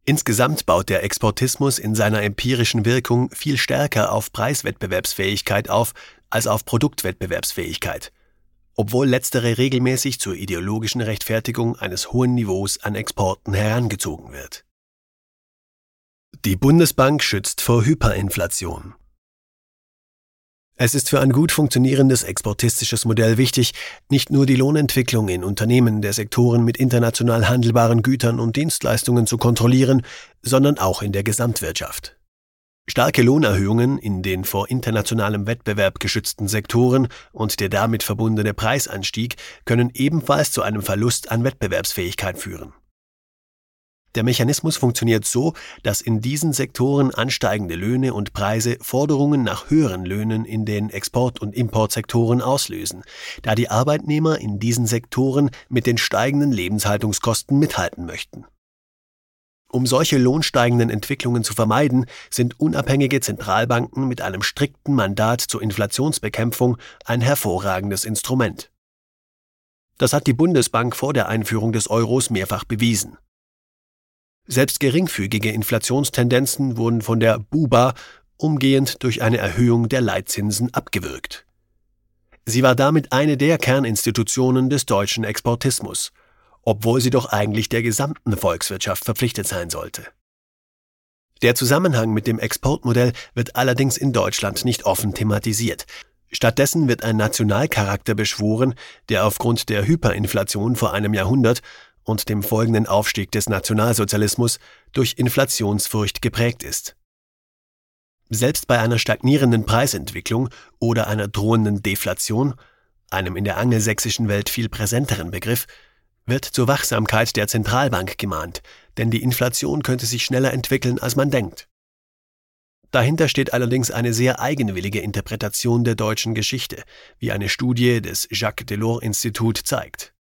Insgesamt baut der Exportismus in seiner empirischen Wirkung viel stärker auf Preiswettbewerbsfähigkeit auf als auf Produktwettbewerbsfähigkeit, obwohl letztere regelmäßig zur ideologischen Rechtfertigung eines hohen Niveaus an Exporten herangezogen wird. Die Bundesbank schützt vor Hyperinflation. Es ist für ein gut funktionierendes exportistisches Modell wichtig, nicht nur die Lohnentwicklung in Unternehmen der Sektoren mit international handelbaren Gütern und Dienstleistungen zu kontrollieren, sondern auch in der Gesamtwirtschaft. Starke Lohnerhöhungen in den vor internationalem Wettbewerb geschützten Sektoren und der damit verbundene Preisanstieg können ebenfalls zu einem Verlust an Wettbewerbsfähigkeit führen. Der Mechanismus funktioniert so, dass in diesen Sektoren ansteigende Löhne und Preise Forderungen nach höheren Löhnen in den Export- und Importsektoren auslösen, da die Arbeitnehmer in diesen Sektoren mit den steigenden Lebenshaltungskosten mithalten möchten. Um solche lohnsteigenden Entwicklungen zu vermeiden, sind unabhängige Zentralbanken mit einem strikten Mandat zur Inflationsbekämpfung ein hervorragendes Instrument. Das hat die Bundesbank vor der Einführung des Euros mehrfach bewiesen. Selbst geringfügige Inflationstendenzen wurden von der BUBA umgehend durch eine Erhöhung der Leitzinsen abgewürgt. Sie war damit eine der Kerninstitutionen des deutschen Exportismus, obwohl sie doch eigentlich der gesamten Volkswirtschaft verpflichtet sein sollte. Der Zusammenhang mit dem Exportmodell wird allerdings in Deutschland nicht offen thematisiert. Stattdessen wird ein Nationalcharakter beschworen, der aufgrund der Hyperinflation vor einem Jahrhundert und dem folgenden Aufstieg des Nationalsozialismus durch Inflationsfurcht geprägt ist. Selbst bei einer stagnierenden Preisentwicklung oder einer drohenden Deflation, einem in der angelsächsischen Welt viel präsenteren Begriff, wird zur Wachsamkeit der Zentralbank gemahnt, denn die Inflation könnte sich schneller entwickeln, als man denkt. Dahinter steht allerdings eine sehr eigenwillige Interpretation der deutschen Geschichte, wie eine Studie des Jacques Delors Institut zeigt.